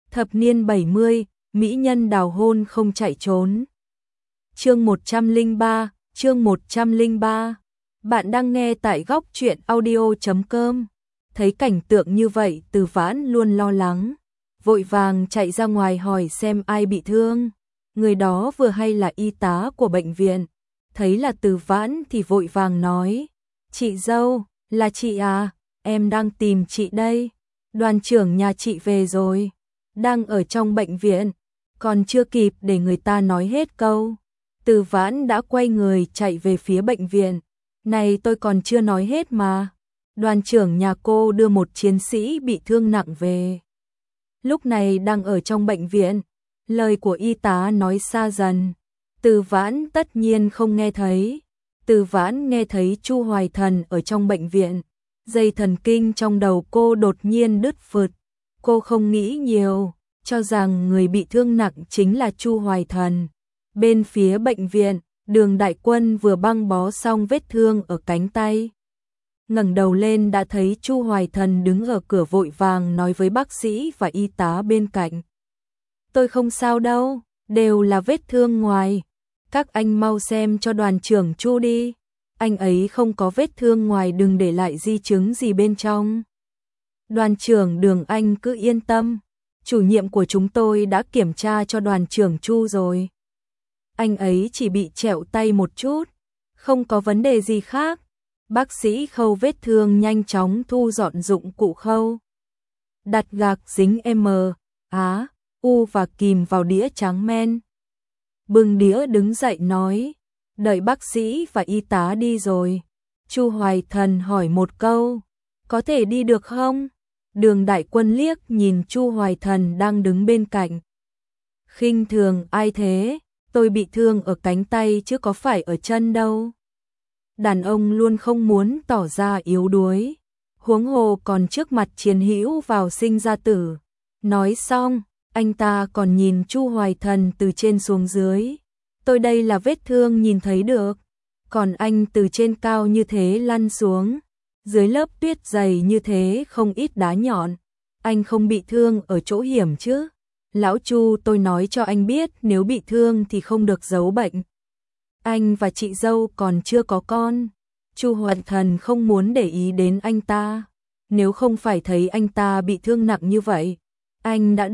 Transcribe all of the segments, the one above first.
Thập niên 70, mỹ nhân đào hôn không chạy trốn. Chương 103, chương 103. Bạn đang nghe tại góc truyện audio.com. Thấy cảnh tượng như vậy, Từ Vãn luôn lo lắng, vội vàng chạy ra ngoài hỏi xem ai bị thương. Người đó vừa hay là y tá của bệnh viện, thấy là Từ Vãn thì vội vàng nói: "Chị dâu, là chị à, em đang tìm chị đây. Đoàn trưởng nhà chị về rồi, đang ở trong bệnh viện." Còn chưa kịp để người ta nói hết câu, Từ Vãn đã quay người chạy về phía bệnh viện. "Này, tôi còn chưa nói hết mà. Đoàn trưởng nhà cô đưa một chiến sĩ bị thương nặng về, lúc này đang ở trong bệnh viện." Lời của y tá nói xa dần, Từ Vãn tất nhiên không nghe thấy. Từ Vãn nghe thấy Chu Hoài Thần ở trong bệnh viện, dây thần kinh trong đầu cô đột nhiên đứt phượt. Cô không nghĩ nhiều, cho rằng người bị thương nặng chính là Chu Hoài Thần. Bên phía bệnh viện, Đường Đại Quân vừa băng bó xong vết thương ở cánh tay, ngẩng đầu lên đã thấy Chu Hoài Thần đứng ở cửa vội vàng nói với bác sĩ và y tá bên cạnh: "Tôi không sao đâu, đều là vết thương ngoài. Các anh mau xem cho đoàn trưởng Chu đi. Anh ấy không có vết thương ngoài, đừng để lại di chứng gì bên trong." "Đoàn trưởng Đường, anh cứ yên tâm. Chủ nhiệm của chúng tôi đã kiểm tra cho đoàn trưởng Chu rồi. Anh ấy chỉ bị trẹo tay một chút, không có vấn đề gì khác." Bác sĩ khâu vết thương nhanh chóng thu dọn dụng cụ khâu, đặt gạc dính M, Á, U và kìm vào đĩa trắng men. Bưng đĩa đứng dậy nói: "Đợi bác sĩ và y tá đi rồi, Chu Hoài Thần hỏi một câu, có thể đi được không?" Đường Đại Quân liếc nhìn Chu Hoài Thần đang đứng bên cạnh, khinh thường: "Ai thế? Tôi bị thương ở cánh tay chứ có phải ở chân đâu." Đàn ông luôn không muốn tỏ ra yếu đuối, huống hồ còn trước mặt chiến hữu vào sinh ra tử. Nói xong, anh ta còn nhìn Chu Hoài Thần từ trên xuống dưới: "Tôi đây là vết thương nhìn thấy được, còn anh từ trên cao như thế lăn xuống, dưới lớp tuyết dày như thế không ít đá nhọn, anh không bị thương ở chỗ hiểm chứ? Lão Chu, tôi nói cho anh biết, nếu bị thương thì không được giấu bệnh. Anh và chị dâu còn chưa có con." Chu Hoài Thần không muốn để ý đến anh ta, nếu không phải thấy anh ta bị thương nặng như vậy, anh đã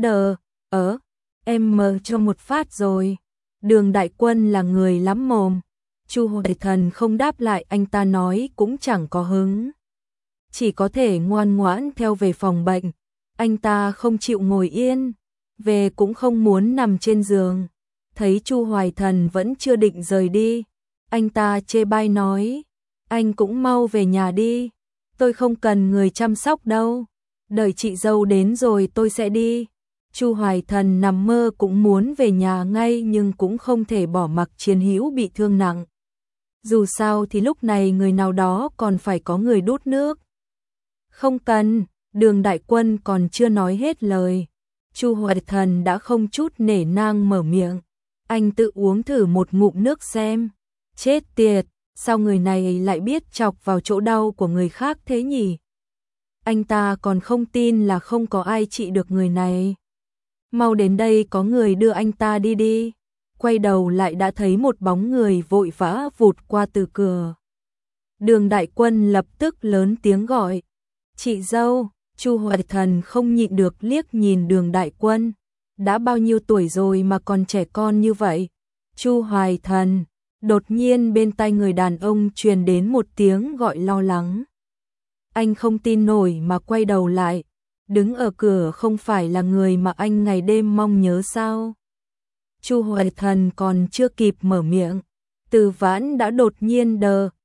em cho một phát rồi. Đường Đại Quân là người lắm mồm, Chu Hoài Thần không đáp lại, anh ta nói cũng chẳng có hứng, chỉ có thể ngoan ngoãn theo về phòng bệnh. Anh ta không chịu ngồi yên, về cũng không muốn nằm trên giường. Thấy Chu Hoài Thần vẫn chưa định rời đi, anh ta chê bai nói: "Anh cũng mau về nhà đi, tôi không cần người chăm sóc đâu, đợi chị dâu đến rồi tôi sẽ đi." Chu Hoài Thần nằm mơ cũng muốn về nhà ngay, nhưng cũng không thể bỏ mặc chiến hữu bị thương nặng. Dù sao thì lúc này người nào đó còn phải có người đút nước. "Không cần." Đường Đại Quân còn chưa nói hết lời, Chu Hoài Thần đã không chút nể nang mở miệng: "Anh tự uống thử một ngụm nước xem." Chết tiệt, sao người này lại biết chọc vào chỗ đau của người khác thế nhỉ? Anh ta còn không tin là không có ai trị được người này. "Mau đến đây, có người đưa anh ta đi đi." Quay đầu lại đã thấy một bóng người vội vã vụt qua từ cửa. Đường Đại Quân lập tức lớn tiếng gọi: "Chị dâu." Chu Hoài Thần không nhịn được liếc nhìn Đường Đại Quân, đã bao nhiêu tuổi rồi mà còn trẻ con như vậy. "Chu Hoài Thần." Đột nhiên bên tai người đàn ông truyền đến một tiếng gọi lo lắng. Anh không tin nổi mà quay đầu lại, đứng ở cửa không phải là người mà anh ngày đêm mong nhớ sao? Chu Hoài Thần còn chưa kịp mở miệng, Từ Vãn đã đột nhiên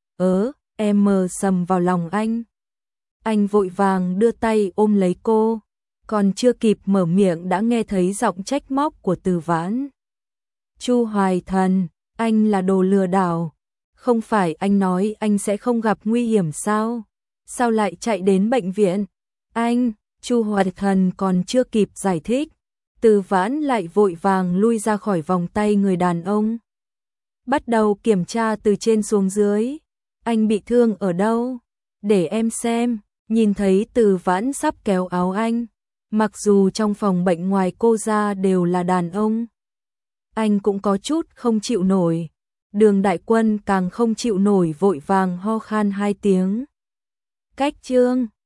em sầm vào lòng anh. Anh vội vàng đưa tay ôm lấy cô, còn chưa kịp mở miệng đã nghe thấy giọng trách móc của Từ Vãn: "Chu Hoài Thần, anh là đồ lừa đảo. Không phải anh nói anh sẽ không gặp nguy hiểm sao? Sao lại chạy đến bệnh viện? Anh..." Chu Hoài Thần còn chưa kịp giải thích, Từ Vãn lại vội vàng lui ra khỏi vòng tay người đàn ông, bắt đầu kiểm tra từ trên xuống dưới. "Anh bị thương ở đâu? Để em xem." Nhìn thấy Từ Vãn sắp kéo áo anh, Mặc dù trong phòng bệnh ngoài cô ra đều là đàn ông, anh cũng có chút không chịu nổi. Đường Đại Quân càng không chịu nổi, vội vàng ho khan 2 tiếng. Cách Trương